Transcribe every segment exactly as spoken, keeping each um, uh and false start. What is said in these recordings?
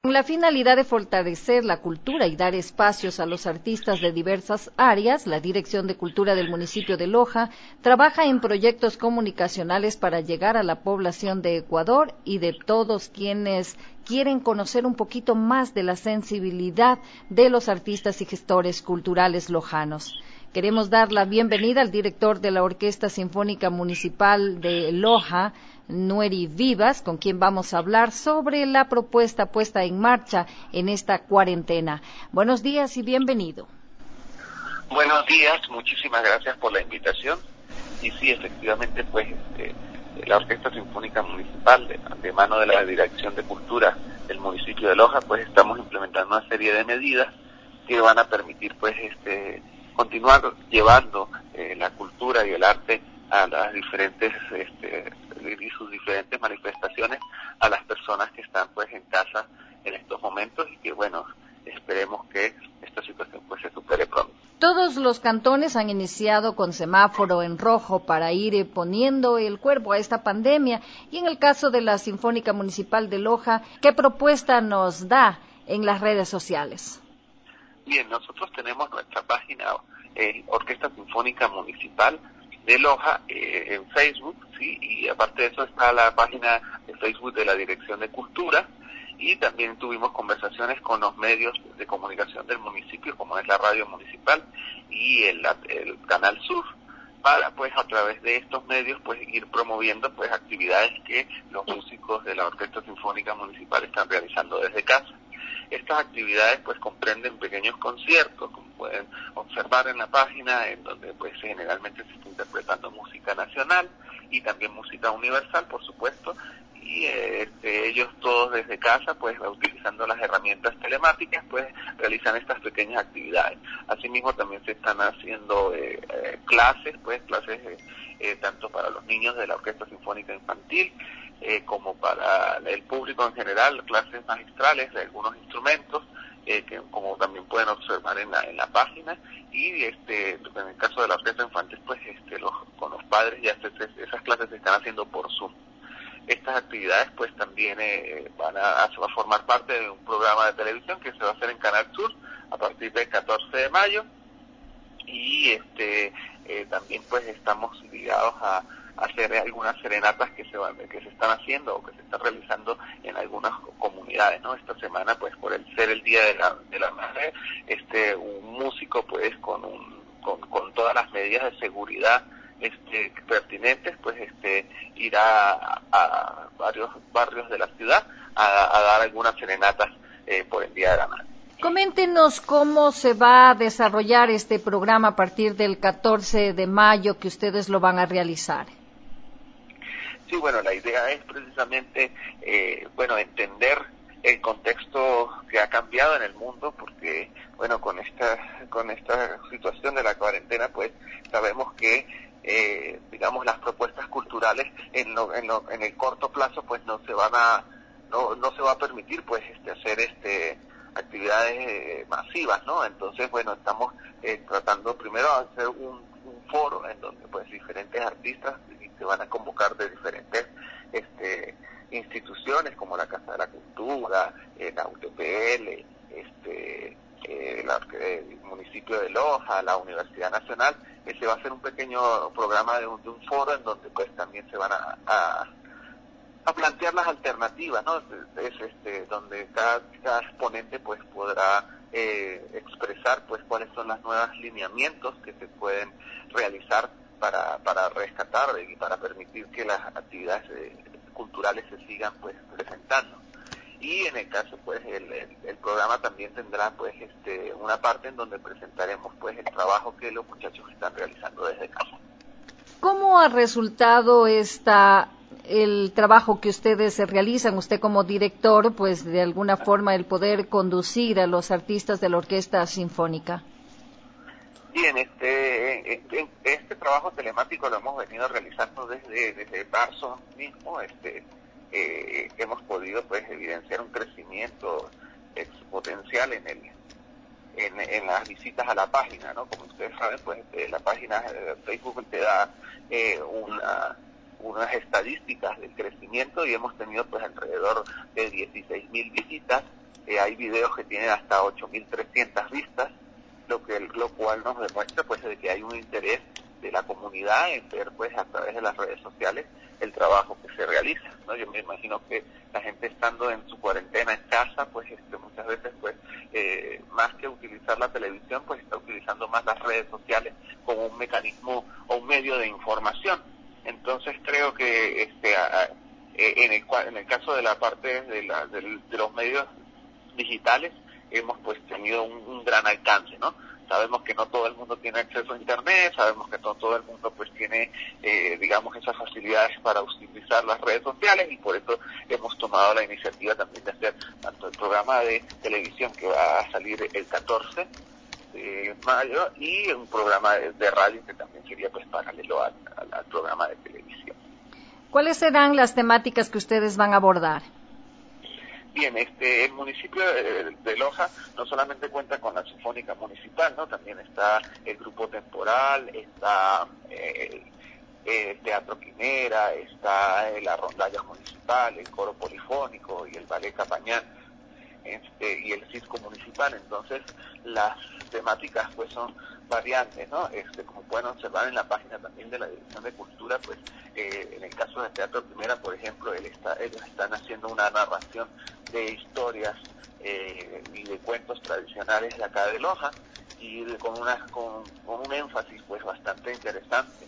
Con la finalidad de fortalecer la cultura y dar espacios a los artistas de diversas áreas, la Dirección de Cultura del municipio de Loja trabaja en proyectos comunicacionales para llegar a la población de Ecuador y de todos quienes quieren conocer un poquito más de la sensibilidad de los artistas y gestores culturales lojanos. Queremos dar la bienvenida al director de la Orquesta Sinfónica Municipal de Loja, Nueri Vivas, con quien vamos a hablar sobre la propuesta puesta en marcha en esta cuarentena. Buenos días y bienvenido. Buenos días, muchísimas gracias por la invitación. Y sí, efectivamente, pues este, la Orquesta Sinfónica Municipal, de, de mano de la Dirección de Cultura del municipio de Loja, pues estamos implementando una serie de medidas que van a permitir, pues, este, continuar llevando eh, la cultura y el arte a las diferentes este, y sus diferentes manifestaciones a las personas que están pues en casa en estos momentos y que bueno, esperemos que esta situación pues se supere pronto. Todos los cantones han iniciado con semáforo en rojo para ir poniendo el cuerpo a esta pandemia y en el caso de la Sinfónica Municipal de Loja, ¿qué propuesta nos da en las redes sociales? Bien, nosotros tenemos nuestra página eh, Orquesta Sinfónica Municipal de Loja eh, en Facebook, sí, y aparte de eso está la página de Facebook de la Dirección de Cultura y también tuvimos conversaciones con los medios de comunicación del municipio, como es la radio municipal y el, el Canal Sur, para pues a través de estos medios pues ir promoviendo pues actividades que los músicos de la Orquesta Sinfónica Municipal están realizando desde casa. Estas actividades pues comprenden pequeños conciertos, como pueden observar en la página, en donde pues generalmente se está interpretando música nacional y también música universal, por supuesto, y eh, este, ellos todos desde casa, pues utilizando las herramientas telemáticas, pues realizan estas pequeñas actividades. Asimismo también se están haciendo eh, eh, clases, pues clases eh, eh, tanto para los niños de la Orquesta Sinfónica Infantil, Eh, como para el público en general, clases magistrales de algunos instrumentos, eh, que como también pueden observar en la, en la página, y este en el caso de la orquesta infantil, pues este los, con los padres ya se, esas clases se están haciendo por Zoom. Estas actividades pues también eh, van a, a formar parte de un programa de televisión que se va a hacer en Canal Sur a partir del catorce de mayo, y este eh, también pues estamos ligados a hacer algunas serenatas que se van, que se están haciendo o que se están realizando en algunas comunidades, ¿no? Esta semana, pues por el ser el día de la de la madre, este un músico pues con un con, con todas las medidas de seguridad este pertinentes, pues este irá a, a varios barrios de la ciudad a, a dar algunas serenatas eh, por el día de la madre. Coméntenos cómo se va a desarrollar este programa a partir del catorce de mayo que ustedes lo van a realizar. Sí, bueno, la idea es precisamente, eh, bueno, entender el contexto que ha cambiado en el mundo, porque, bueno, con esta con esta situación de la cuarentena, pues sabemos que, eh, digamos, las propuestas culturales en lo, en lo, en el corto plazo, pues no se van a, no, no se va a permitir, pues, este, hacer este actividades eh, masivas, ¿no? Entonces, bueno, estamos eh, tratando primero de hacer un, un foro en donde, pues, diferentes artistas se van a convocar de diferentes este, instituciones como la Casa de la Cultura, eh, la U T P L, este, eh, la, el municipio de Loja, la Universidad Nacional. Eh, se va a hacer un pequeño programa de un, de un foro en donde pues también se van a, a, a plantear las alternativas, ¿no? Es este donde cada, cada exponente pues podrá eh, expresar pues cuáles son los nuevos lineamientos que se pueden realizar para para rescatar y para permitir que las actividades eh, culturales se sigan pues presentando. Y en el caso pues el, el, el programa también tendrá pues este una parte en donde presentaremos pues el trabajo que los muchachos están realizando desde casa. ¿Cómo ha resultado esta el trabajo que ustedes realizan, usted como director, pues de alguna forma el poder conducir a los artistas de la Orquesta Sinfónica? Bien, este, este, este trabajo telemático lo hemos venido realizando desde, desde marzo mismo. Este, eh, hemos podido pues evidenciar un crecimiento exponencial en el en, en las visitas a la página, ¿no? Como ustedes saben, pues eh, la página de Facebook te da eh, una unas estadísticas del crecimiento y hemos tenido pues alrededor de dieciséis mil visitas eh, hay videos que tienen hasta ocho mil trescientas vistas, lo que lo cual nos demuestra pues de que hay un interés de la comunidad en ver pues a través de las redes sociales el trabajo que se realiza, ¿no? Yo me imagino que la gente estando en su cuarentena en casa, pues este, muchas veces pues eh, más que utilizar la televisión, pues está utilizando más las redes sociales como un mecanismo o un medio de información. Entonces creo que este a, a, en el en el caso de la parte de, la, de, de los medios digitales hemos pues tenido un, un gran alcance, ¿no? Sabemos que no todo el mundo tiene acceso a internet, sabemos que no todo el mundo pues tiene, eh, digamos, esas facilidades para utilizar las redes sociales, y por eso hemos tomado la iniciativa también de hacer tanto el programa de televisión que va a salir el catorce de mayo y un programa de, de radio que también sería pues paralelo al, al, al programa de televisión. ¿Cuáles serán las temáticas que ustedes van a abordar? Bien, este, el municipio de, de Loja no solamente cuenta con la Sinfónica Municipal, ¿no? También está el Grupo Temporal, está eh, el Teatro Quimera, está la Rondalla Municipal, el Coro Polifónico y el Ballet Capañán, este, y el Circo Municipal. Entonces, las temáticas pues son variantes, ¿no? Este, como pueden observar en la página también de la Dirección de Cultura, pues eh, en el caso del Teatro Quimera, por ejemplo, él está, ellos están haciendo una narración de historias eh, y de cuentos tradicionales de acá de Loja, y de, con, una, con, con un énfasis pues bastante interesante.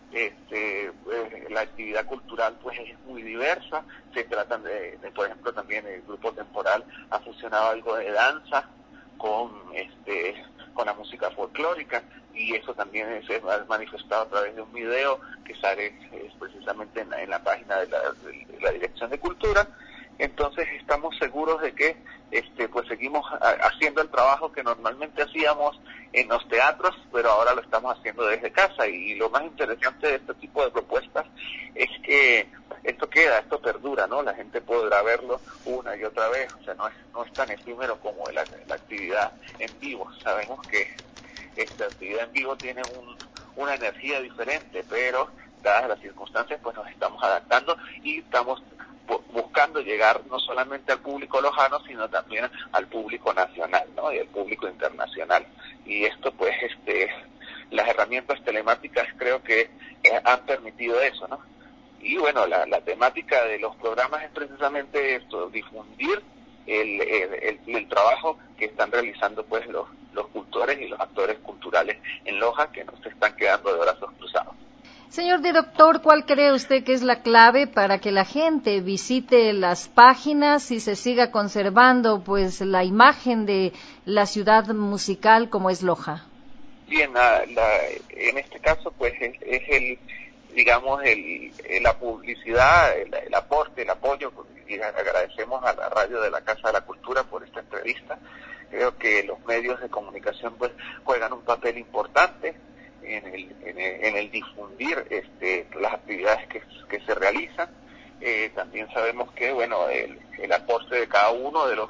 Este, eh, la actividad cultural pues es muy diversa, se tratan de, de, por ejemplo, también el Grupo Temporal ha fusionado algo de danza con este con la música folclórica, y eso también se ha manifestado a través de un video que sale eh, precisamente en la, en la página de la, de la Dirección de Cultura. Entonces estamos seguros de que este pues seguimos a, haciendo el trabajo que normalmente hacíamos en los teatros, pero ahora lo estamos haciendo desde casa, y, y lo más interesante de este tipo de propuestas es que esto queda, esto perdura, ¿no? La gente podrá verlo una y otra vez, o sea, no es, no es tan efímero como la, la actividad en vivo. Sabemos que esta actividad en vivo tiene un, una energía diferente, pero dadas las circunstancias pues nos estamos adaptando y estamos buscando llegar no solamente al público lojano, sino también al público nacional, ¿no? Y al público internacional. Y esto pues este las herramientas telemáticas creo que eh, han permitido eso, ¿no? Y bueno, la, la temática de los programas es precisamente esto, difundir el, el, el, el trabajo que están realizando pues los, los cultores y los actores culturales en Loja, que no se están quedando de brazos cruzados. Señor director, ¿cuál cree usted que es la clave para que la gente visite las páginas y se siga conservando pues la imagen de la ciudad musical como es Loja? Bien, la, la, en este caso pues es, es el, digamos, el, la publicidad, el, el aporte, el apoyo, y agradecemos a la radio de la Casa de la Cultura por esta entrevista. Creo que los medios de comunicación pues juegan un papel importante en el, en el, en el difundir este, las actividades que, que se realizan. Eh, también sabemos que, bueno, el, el aporte de cada uno de los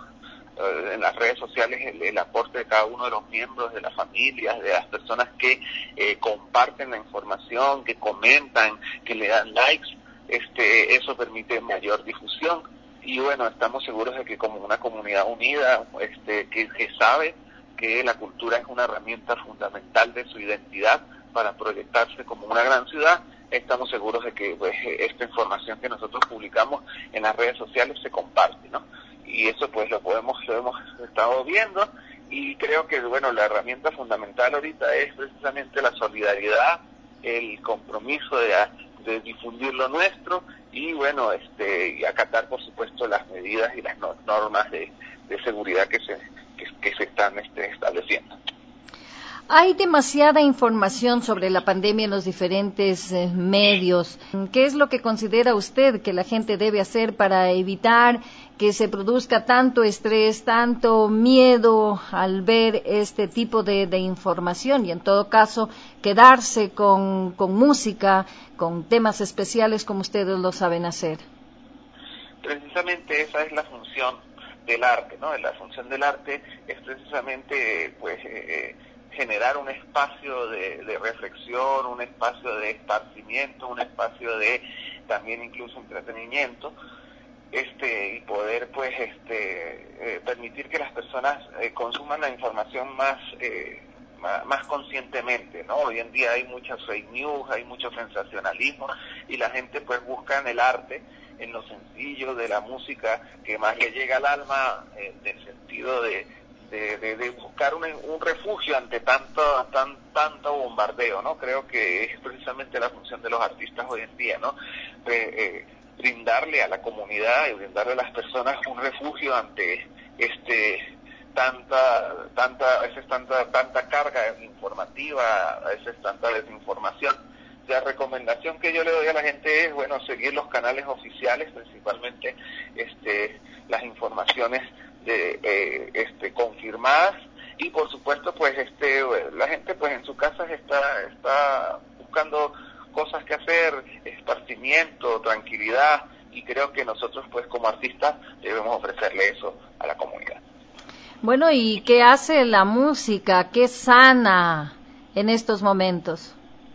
en las redes sociales, el, el aporte de cada uno de los miembros de las familias, de las personas que eh, comparten la información, que comentan, que le dan likes, este, eso permite mayor difusión. Y bueno, estamos seguros de que como una comunidad unida, este, que, que sabe que la cultura es una herramienta fundamental de su identidad para proyectarse como una gran ciudad, estamos seguros de que pues, esta información que nosotros publicamos en las redes sociales se comparte, ¿no? Y eso pues lo podemos, lo hemos estado viendo, y creo que bueno, la herramienta fundamental ahorita es precisamente la solidaridad, el compromiso de, de difundir lo nuestro, y bueno, este, y acatar por supuesto las medidas y las normas de, de seguridad que se, que, que se están este, estableciendo. Hay demasiada información sobre la pandemia en los diferentes eh, medios. ¿Qué es lo que considera usted que la gente debe hacer para evitar que se produzca tanto estrés, tanto miedo al ver este tipo de, de información, y en todo caso quedarse con, con música, con temas especiales como ustedes lo saben hacer? Precisamente esa es la función del arte, ¿no? La función del arte es precisamente pues eh, generar un espacio de, de reflexión, un espacio de esparcimiento, un espacio de también incluso entretenimiento, este y poder pues este eh, permitir que las personas eh, consuman la información más, eh, más más conscientemente, ¿no? Hoy en día hay muchas fake news, hay mucho sensacionalismo y la gente pues busca en el arte, en lo sencillo de la música que más le llega al alma, eh, en el sentido de De, de, de buscar un, un refugio ante tanto tan, tanto bombardeo, ¿no? Creo que es precisamente la función de los artistas hoy en día, ¿no? Eh, eh, brindarle a la comunidad y brindarle a las personas un refugio ante este tanta tanta a veces tanta tanta carga informativa, a veces tanta desinformación. La recomendación que yo le doy a la gente es, bueno, seguir los canales oficiales, principalmente este las informaciones de, eh, este confirmadas, y por supuesto pues este la gente pues en sus casas está está buscando cosas que hacer, esparcimiento, tranquilidad, y creo que nosotros pues como artistas debemos ofrecerle eso a la comunidad. Bueno, ¿y qué hace la música? ¿Qué sana en estos momentos?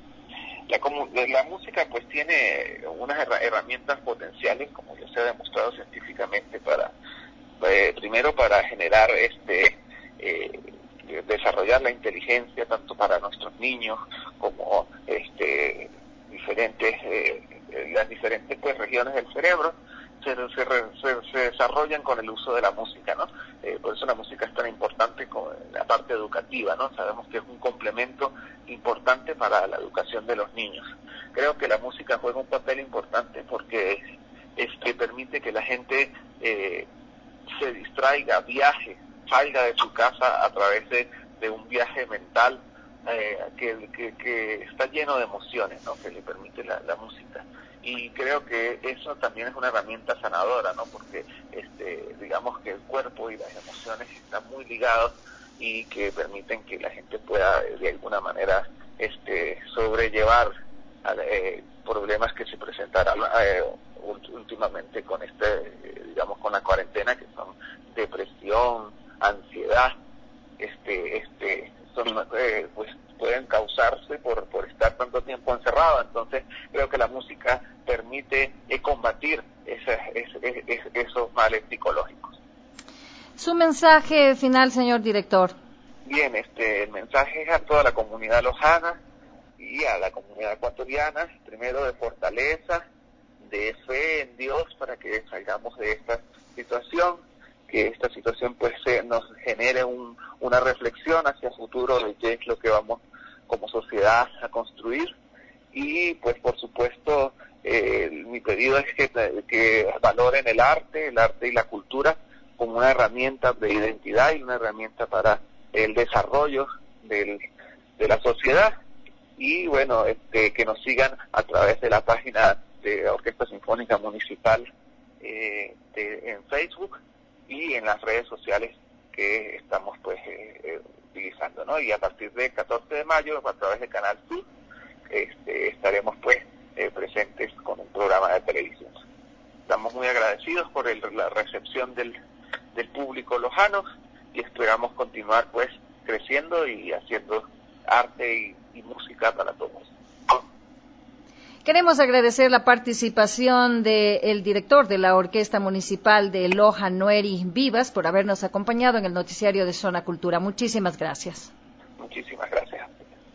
La, la música pues tiene unas herramientas potenciales, como ya se ha demostrado científicamente, para Eh, primero para generar este eh, desarrollar la inteligencia tanto para nuestros niños como este diferentes eh, las diferentes pues regiones del cerebro se, se, se, se desarrollan con el uso de la música, ¿no? Eh, por eso la música es tan importante con la parte educativa, ¿no? Sabemos que es un complemento importante para la educación de los niños. Creo que la música juega un papel importante porque este permite que la gente eh, se distraiga, viaje, salga de su casa a través de, de un viaje mental eh, que, que, que está lleno de emociones, ¿no? Que le permite la, la música. Y creo que eso también es una herramienta sanadora, ¿no? Porque este, digamos que el cuerpo y las emociones están muy ligados y que permiten que la gente pueda de alguna manera este, sobrellevar eh, problemas que se presentaran eh, últimamente con este, eh, digamos, con la cuarentena, que son depresión, ansiedad, este, este, son, eh, pues pueden causarse por, por estar tanto tiempo encerrado. Entonces creo que la música permite eh, combatir ese, ese, ese, esos males psicológicos. Su mensaje final, señor director. Bien, este, el mensaje es a toda la comunidad lojana y a la comunidad ecuatoriana, primero de fortaleza, de fe en Dios para que salgamos de esta situación, que esta situación pues eh, nos genere un, una reflexión hacia el futuro de qué es lo que vamos como sociedad a construir, y pues por supuesto eh, mi pedido es que, que valoren el arte, el arte y la cultura como una herramienta de identidad y una herramienta para el desarrollo del, de la sociedad. Y bueno, este, que nos sigan a través de la página de Orquesta Sinfónica Municipal eh, de, en Facebook y en las redes sociales que estamos pues eh, eh, utilizando, ¿no? Y a partir del catorce de mayo, a través de Canal Sur, este, estaremos pues eh, presentes con un programa de televisión. Estamos muy agradecidos por el, la recepción del, del público lojano y esperamos continuar pues creciendo y haciendo arte y, y música para todos. Queremos agradecer la participación del director de la Orquesta Municipal de Loja, Noeri Vivas, por habernos acompañado en el noticiario de Zona Cultura. Muchísimas gracias. Muchísimas gracias.